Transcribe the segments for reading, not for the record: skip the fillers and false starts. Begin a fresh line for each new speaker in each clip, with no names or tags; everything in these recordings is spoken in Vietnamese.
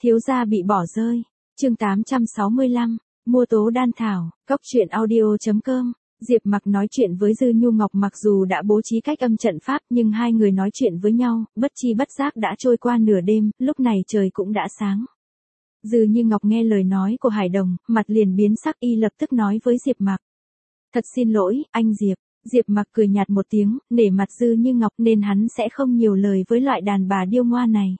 Thiếu gia bị bỏ rơi. Chương 865, mua tố đan thảo, cóc truyện audio.com. Diệp Mặc nói chuyện với Dư Nhu Ngọc, mặc dù đã bố trí cách âm trận pháp nhưng hai người nói chuyện với nhau, bất chi bất giác đã trôi qua nửa đêm, lúc này trời cũng đã sáng. Dư Như Ngọc nghe lời nói của Hải Đồng, mặt liền biến sắc, y lập tức nói với Diệp Mặc. Thật xin lỗi, anh Diệp. Diệp Mặc cười nhạt một tiếng, nể mặt Dư Như Ngọc nên hắn sẽ không nhiều lời với loại đàn bà điêu ngoa này.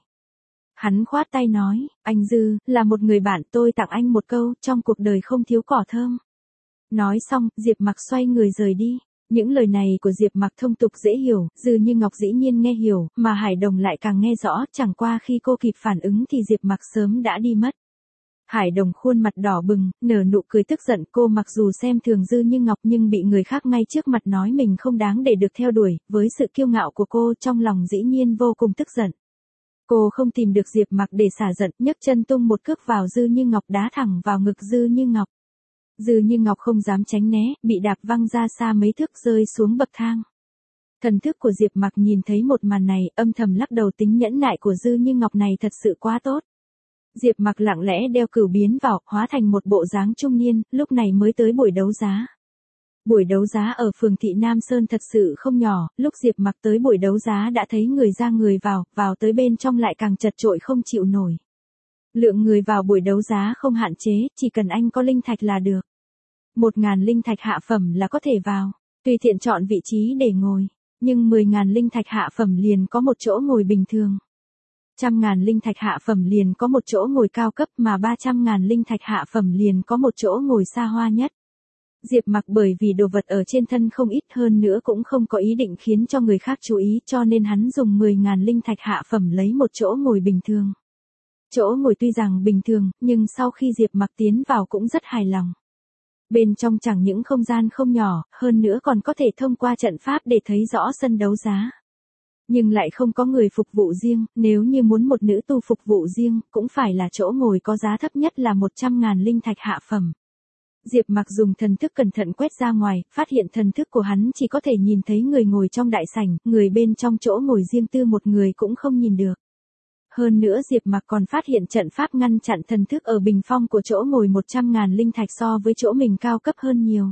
Hắn khoát tay nói, anh Dư, là một người bạn, tôi tặng anh một câu, trong cuộc đời không thiếu cỏ thơm. Nói xong, Diệp Mặc xoay người rời đi. Những lời này của Diệp Mặc thông tục dễ hiểu, Dư Như Ngọc dĩ nhiên nghe hiểu, mà Hải Đồng lại càng nghe rõ, chẳng qua khi cô kịp phản ứng thì Diệp Mặc sớm đã đi mất. Hải Đồng khuôn mặt đỏ bừng, nở nụ cười tức giận, cô mặc dù xem thường Dư Như Ngọc nhưng bị người khác ngay trước mặt nói mình không đáng để được theo đuổi, với sự kiêu ngạo của cô trong lòng dĩ nhiên vô cùng tức giận. Cô không tìm được Diệp Mặc để xả giận, nhấc chân tung một cước vào Dư Như Ngọc, đá thẳng vào ngực Dư Như Ngọc. Dư Như Ngọc không dám tránh né, bị đạp văng ra xa mấy thước, rơi xuống bậc thang. Thần thức của Diệp Mặc nhìn thấy một màn này, âm thầm lắc đầu, tính nhẫn nại của Dư Như Ngọc này thật sự quá tốt. Diệp Mặc lặng lẽ đeo cửu biến vào, hóa thành một bộ dáng trung niên, lúc này mới tới buổi đấu giá. Buổi đấu giá ở phường Thị Nam Sơn thật sự không nhỏ, lúc Diệp Mặc tới buổi đấu giá đã thấy người ra người vào tới bên trong lại càng chật chội không chịu nổi. Lượng người vào buổi đấu giá không hạn chế, chỉ cần anh có linh thạch là được. 1.000 linh thạch hạ phẩm là có thể vào, tùy tiện chọn vị trí để ngồi, nhưng 10.000 linh thạch hạ phẩm liền có một chỗ ngồi bình thường. 100.000 linh thạch hạ phẩm liền có một chỗ ngồi cao cấp, mà 300.000 linh thạch hạ phẩm liền có một chỗ ngồi xa hoa nhất. Diệp Mặc bởi vì đồ vật ở trên thân không ít, hơn nữa cũng không có ý định khiến cho người khác chú ý, cho nên hắn dùng 10.000 linh thạch hạ phẩm lấy một chỗ ngồi bình thường. Chỗ ngồi tuy rằng bình thường, nhưng sau khi Diệp Mặc tiến vào cũng rất hài lòng. Bên trong chẳng những không gian không nhỏ, hơn nữa còn có thể thông qua trận pháp để thấy rõ sân đấu giá. Nhưng lại không có người phục vụ riêng, nếu như muốn một nữ tu phục vụ riêng, cũng phải là chỗ ngồi có giá thấp nhất là 100.000 linh thạch hạ phẩm. Diệp Mặc dùng thần thức cẩn thận quét ra ngoài, phát hiện thần thức của hắn chỉ có thể nhìn thấy người ngồi trong đại sảnh, người bên trong chỗ ngồi riêng tư một người cũng không nhìn được. Hơn nữa Diệp Mặc còn phát hiện trận pháp ngăn chặn thần thức ở bình phong của chỗ ngồi 100.000 linh thạch so với chỗ mình cao cấp hơn nhiều.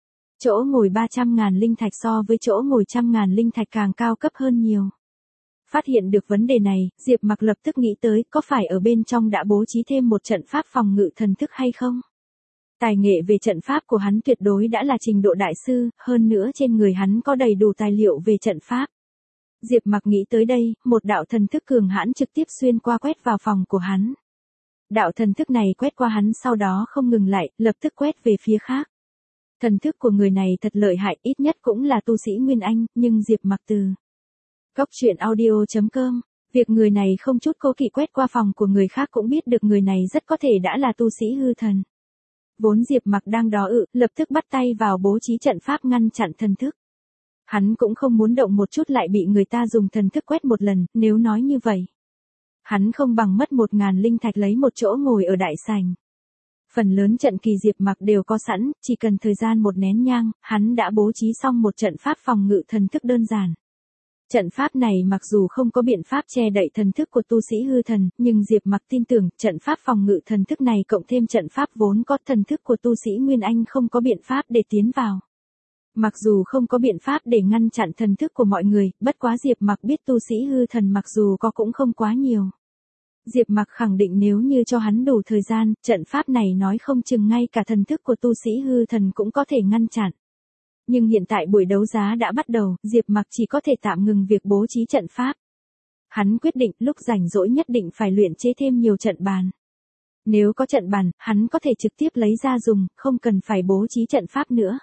Chỗ ngồi 300.000 linh thạch so với chỗ ngồi 100.000 linh thạch càng cao cấp hơn nhiều. Phát hiện được vấn đề này, Diệp Mặc lập tức nghĩ tới, có phải ở bên trong đã bố trí thêm một trận pháp phòng ngự thần thức hay không? Tài nghệ về trận pháp của hắn tuyệt đối đã là trình độ đại sư, hơn nữa trên người hắn có đầy đủ tài liệu về trận pháp. Diệp Mặc nghĩ tới đây, một đạo thần thức cường hãn trực tiếp xuyên qua quét vào phòng của hắn. Đạo thần thức này quét qua hắn sau đó không ngừng lại, lập tức quét về phía khác. Thần thức của người này thật lợi hại, ít nhất cũng là tu sĩ Nguyên Anh, nhưng Diệp Mặc từ cóc truyện audio.com, việc người này không chút cố kỵ quét qua phòng của người khác cũng biết được người này rất có thể đã là tu sĩ hư thần. Vốn Diệp Mặc đang đó lập tức bắt tay vào bố trí trận pháp ngăn chặn thần thức. Hắn cũng không muốn động một chút lại bị người ta dùng thần thức quét một lần, nếu nói như vậy. Hắn không bằng mất 1.000 linh thạch lấy một chỗ ngồi ở đại sảnh. Phần lớn trận kỳ Diệp Mặc đều có sẵn, chỉ cần thời gian một nén nhang, hắn đã bố trí xong một trận pháp phòng ngự thần thức đơn giản. Trận pháp này mặc dù không có biện pháp che đậy thần thức của tu sĩ hư thần, nhưng Diệp Mặc tin tưởng trận pháp phòng ngự thần thức này cộng thêm trận pháp vốn có thần thức của tu sĩ Nguyên Anh không có biện pháp để tiến vào. Mặc dù không có biện pháp để ngăn chặn thần thức của mọi người, bất quá Diệp Mặc biết tu sĩ hư thần mặc dù có cũng không quá nhiều. Diệp Mặc khẳng định nếu như cho hắn đủ thời gian, trận pháp này nói không chừng ngay cả thần thức của tu sĩ hư thần cũng có thể ngăn chặn. Nhưng hiện tại buổi đấu giá đã bắt đầu, Diệp Mặc chỉ có thể tạm ngừng việc bố trí trận pháp. Hắn quyết định lúc rảnh rỗi nhất định phải luyện chế thêm nhiều trận bàn. Nếu có trận bàn, hắn có thể trực tiếp lấy ra dùng, không cần phải bố trí trận pháp nữa.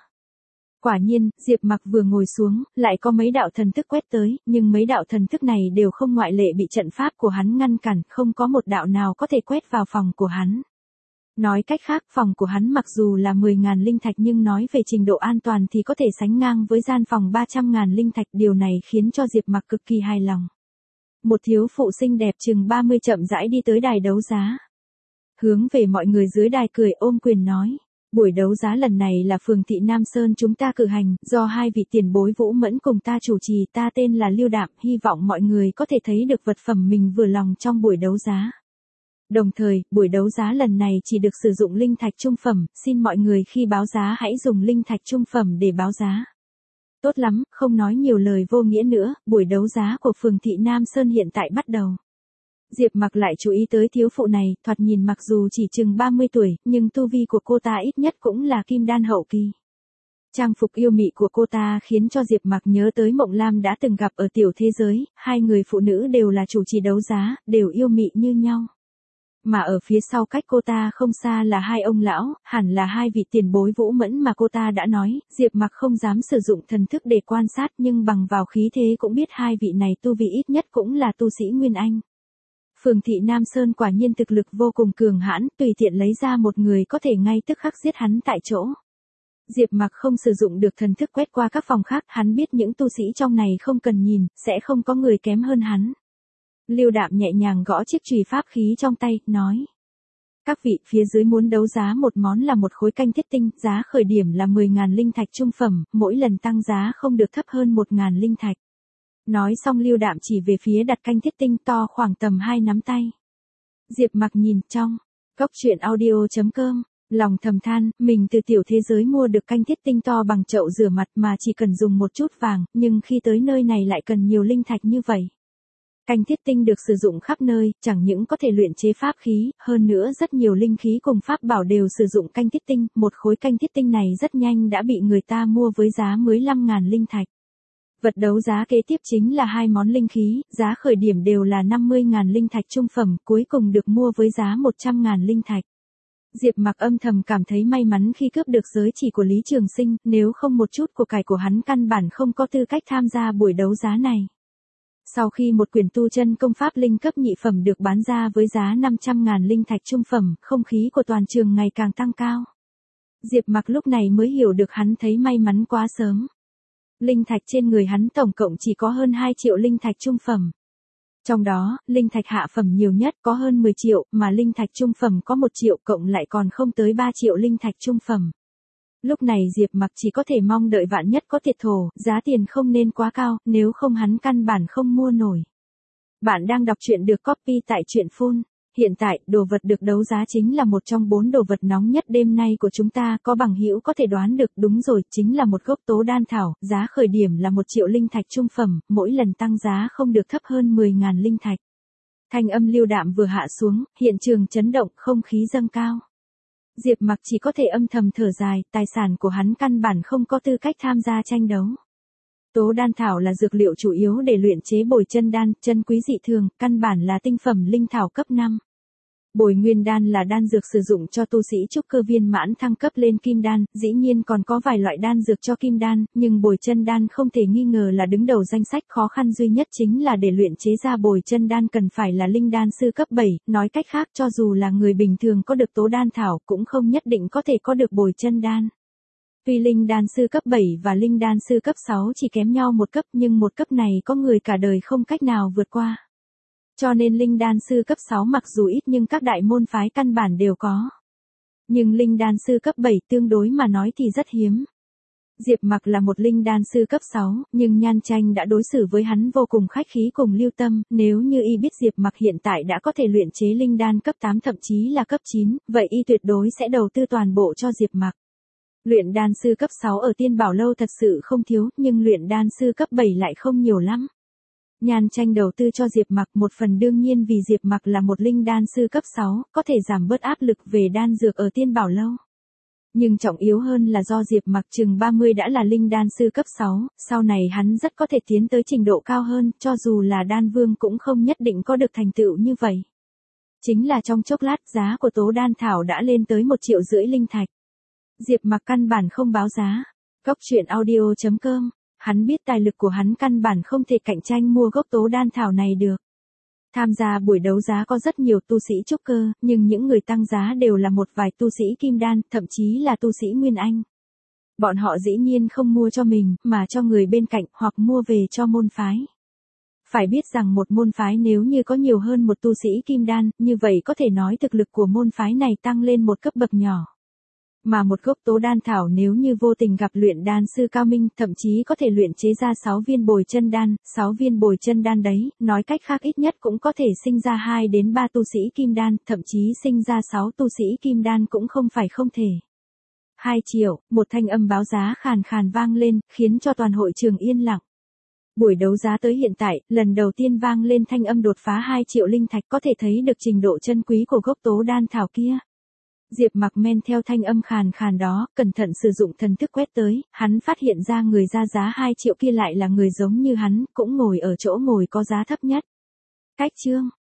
Quả nhiên, Diệp Mặc vừa ngồi xuống, lại có mấy đạo thần thức quét tới, nhưng mấy đạo thần thức này đều không ngoại lệ bị trận pháp của hắn ngăn cản, không có một đạo nào có thể quét vào phòng của hắn. Nói cách khác, phòng của hắn mặc dù là 10.000 linh thạch nhưng nói về trình độ an toàn thì có thể sánh ngang với gian phòng 300.000 linh thạch, điều này khiến cho Diệp Mặc cực kỳ hài lòng. Một thiếu phụ xinh đẹp chừng 30 chậm rãi đi tới đài đấu giá. Hướng về mọi người dưới đài cười ôm quyền nói. Buổi đấu giá lần này là phường Thị Nam Sơn chúng ta cử hành, do hai vị tiền bối Vũ Mẫn cùng ta chủ trì, ta tên là Lưu Đạm, hy vọng mọi người có thể thấy được vật phẩm mình vừa lòng trong buổi đấu giá. Đồng thời, buổi đấu giá lần này chỉ được sử dụng linh thạch trung phẩm, xin mọi người khi báo giá hãy dùng linh thạch trung phẩm để báo giá. Tốt lắm, không nói nhiều lời vô nghĩa nữa, buổi đấu giá của phường thị Nam Sơn hiện tại bắt đầu. Diệp Mặc lại chú ý tới thiếu phụ này, thoạt nhìn mặc dù chỉ chừng 30 tuổi, nhưng tu vi của cô ta ít nhất cũng là kim đan hậu kỳ. Trang phục yêu mị của cô ta khiến cho Diệp Mặc nhớ tới Mộng Lam đã từng gặp ở tiểu thế giới, hai người phụ nữ đều là chủ trì đấu giá, đều yêu mị như nhau. Mà ở phía sau cách cô ta không xa là hai ông lão, hẳn là hai vị tiền bối Vũ Mẫn mà cô ta đã nói, Diệp Mặc không dám sử dụng thần thức để quan sát nhưng bằng vào khí thế cũng biết hai vị này tu vi ít nhất cũng là tu sĩ Nguyên Anh. Phường thị Nam Sơn quả nhiên thực lực vô cùng cường hãn, tùy tiện lấy ra một người có thể ngay tức khắc giết hắn tại chỗ. Diệp Mặc không sử dụng được thần thức quét qua các phòng khác, hắn biết những tu sĩ trong này không cần nhìn, sẽ không có người kém hơn hắn. Lưu Đạm nhẹ nhàng gõ chiếc chùy pháp khí trong tay, nói. Các vị, phía dưới muốn đấu giá một món là một khối canh thiết tinh, giá khởi điểm là 10.000 linh thạch trung phẩm, mỗi lần tăng giá không được thấp hơn 1.000 linh thạch. Nói xong Lưu Đạm chỉ về phía đặt canh thiết tinh to khoảng tầm 2 nắm tay. Diệp Mặc nhìn trong, góc truyện audio.com, lòng thầm than, mình từ tiểu thế giới mua được canh thiết tinh to bằng chậu rửa mặt mà chỉ cần dùng một chút vàng, nhưng khi tới nơi này lại cần nhiều linh thạch như vậy. Canh thiết tinh được sử dụng khắp nơi, chẳng những có thể luyện chế pháp khí, hơn nữa rất nhiều linh khí cùng pháp bảo đều sử dụng canh thiết tinh, một khối canh thiết tinh này rất nhanh đã bị người ta mua với giá 15.000 linh thạch. Vật đấu giá kế tiếp chính là hai món linh khí, giá khởi điểm đều là 50.000 linh thạch trung phẩm, cuối cùng được mua với giá 100.000 linh thạch. Diệp Mặc âm thầm cảm thấy may mắn khi cướp được giới chỉ của Lý Trường Sinh, nếu không một chút của cải của hắn căn bản không có tư cách tham gia buổi đấu giá này. Sau khi một quyển tu chân công pháp linh cấp nhị phẩm được bán ra với giá 500.000 linh thạch trung phẩm, không khí của toàn trường ngày càng tăng cao. Diệp Mặc lúc này mới hiểu được hắn thấy may mắn quá sớm. Linh thạch trên người hắn tổng cộng chỉ có hơn 2 triệu linh thạch trung phẩm. Trong đó, linh thạch hạ phẩm nhiều nhất có hơn 10 triệu, mà linh thạch trung phẩm có 1 triệu cộng lại còn không tới 3 triệu linh thạch trung phẩm. Lúc này Diệp Mặc chỉ có thể mong đợi vạn nhất có thiệt thòi, giá tiền không nên quá cao, nếu không hắn căn bản không mua nổi. Bạn đang đọc truyện được copy tại truyện Phun. Hiện tại, đồ vật được đấu giá chính là một trong 4 đồ vật nóng nhất đêm nay của chúng ta, có bằng hữu có thể đoán được, đúng rồi, chính là một gốc tố đan thảo, giá khởi điểm là 1 triệu linh thạch trung phẩm, mỗi lần tăng giá không được thấp hơn 10.000 linh thạch. Thanh âm Lưu Đạm vừa hạ xuống, hiện trường chấn động, không khí dâng cao. Diệp Mặc chỉ có thể âm thầm thở dài, tài sản của hắn căn bản không có tư cách tham gia tranh đấu. Tố đan thảo là dược liệu chủ yếu để luyện chế bồi chân đan, chân quý dị thường, căn bản là tinh phẩm linh thảo cấp 5. Bồi nguyên đan là đan dược sử dụng cho tu sĩ trúc cơ viên mãn thăng cấp lên kim đan, dĩ nhiên còn có vài loại đan dược cho kim đan, nhưng bồi chân đan không thể nghi ngờ là đứng đầu danh sách, khó khăn duy nhất chính là để luyện chế ra bồi chân đan cần phải là linh đan sư cấp 7, nói cách khác cho dù là người bình thường có được tố đan thảo cũng không nhất định có thể có được bồi chân đan. Tuy linh đan sư cấp 7 và linh đan sư cấp 6 chỉ kém nhau một cấp nhưng một cấp này có người cả đời không cách nào vượt qua. Cho nên linh đan sư cấp 6 mặc dù ít nhưng các đại môn phái căn bản đều có. Nhưng linh đan sư cấp 7 tương đối mà nói thì rất hiếm. Diệp Mặc là một linh đan sư cấp 6, nhưng Nhan Tranh đã đối xử với hắn vô cùng khách khí cùng lưu tâm, nếu như y biết Diệp Mặc hiện tại đã có thể luyện chế linh đan cấp 8 thậm chí là cấp 9, vậy y tuyệt đối sẽ đầu tư toàn bộ cho Diệp Mặc. Luyện đan sư cấp 6 ở Tiên Bảo Lâu thật sự không thiếu, nhưng luyện đan sư cấp 7 lại không nhiều lắm. Nhan Tranh đầu tư cho Diệp Mặc một phần đương nhiên vì Diệp Mặc là một linh đan sư cấp 6, có thể giảm bớt áp lực về đan dược ở Tiên Bảo Lâu. Nhưng trọng yếu hơn là do Diệp Mặc chừng 30 đã là linh đan sư cấp 6, sau này hắn rất có thể tiến tới trình độ cao hơn, cho dù là đan vương cũng không nhất định có được thành tựu như vậy. Chính là trong chốc lát giá của tố đan thảo đã lên tới 1,5 triệu linh thạch. Diệp Mặc căn bản không báo giá. Góc truyện audio.com, hắn biết tài lực của hắn căn bản không thể cạnh tranh mua gốc tố đan thảo này được. Tham gia buổi đấu giá có rất nhiều tu sĩ trúc cơ, nhưng những người tăng giá đều là một vài tu sĩ kim đan, thậm chí là tu sĩ Nguyên Anh. Bọn họ dĩ nhiên không mua cho mình, mà cho người bên cạnh, hoặc mua về cho môn phái. Phải biết rằng một môn phái nếu như có nhiều hơn một tu sĩ kim đan, như vậy có thể nói thực lực của môn phái này tăng lên một cấp bậc nhỏ. mà một gốc tố đan thảo nếu như vô tình gặp luyện đan sư cao minh, thậm chí có thể luyện chế ra 6 viên bồi chân đan, 6 viên bồi chân đan đấy, nói cách khác ít nhất cũng có thể sinh ra 2 đến 3 tu sĩ kim đan, thậm chí sinh ra 6 tu sĩ kim đan cũng không phải không thể. 2 triệu, một thanh âm báo giá khàn khàn vang lên, khiến cho toàn hội trường yên lặng. Buổi đấu giá tới hiện tại, lần đầu tiên vang lên thanh âm đột phá 2 triệu linh thạch, có thể thấy được trình độ chân quý của gốc tố đan thảo kia. Diệp Mặc men theo thanh âm khàn khàn đó, cẩn thận sử dụng thần thức quét tới, hắn phát hiện ra người ra giá 2 triệu kia lại là người giống như hắn, cũng ngồi ở chỗ ngồi có giá thấp nhất. Cách chương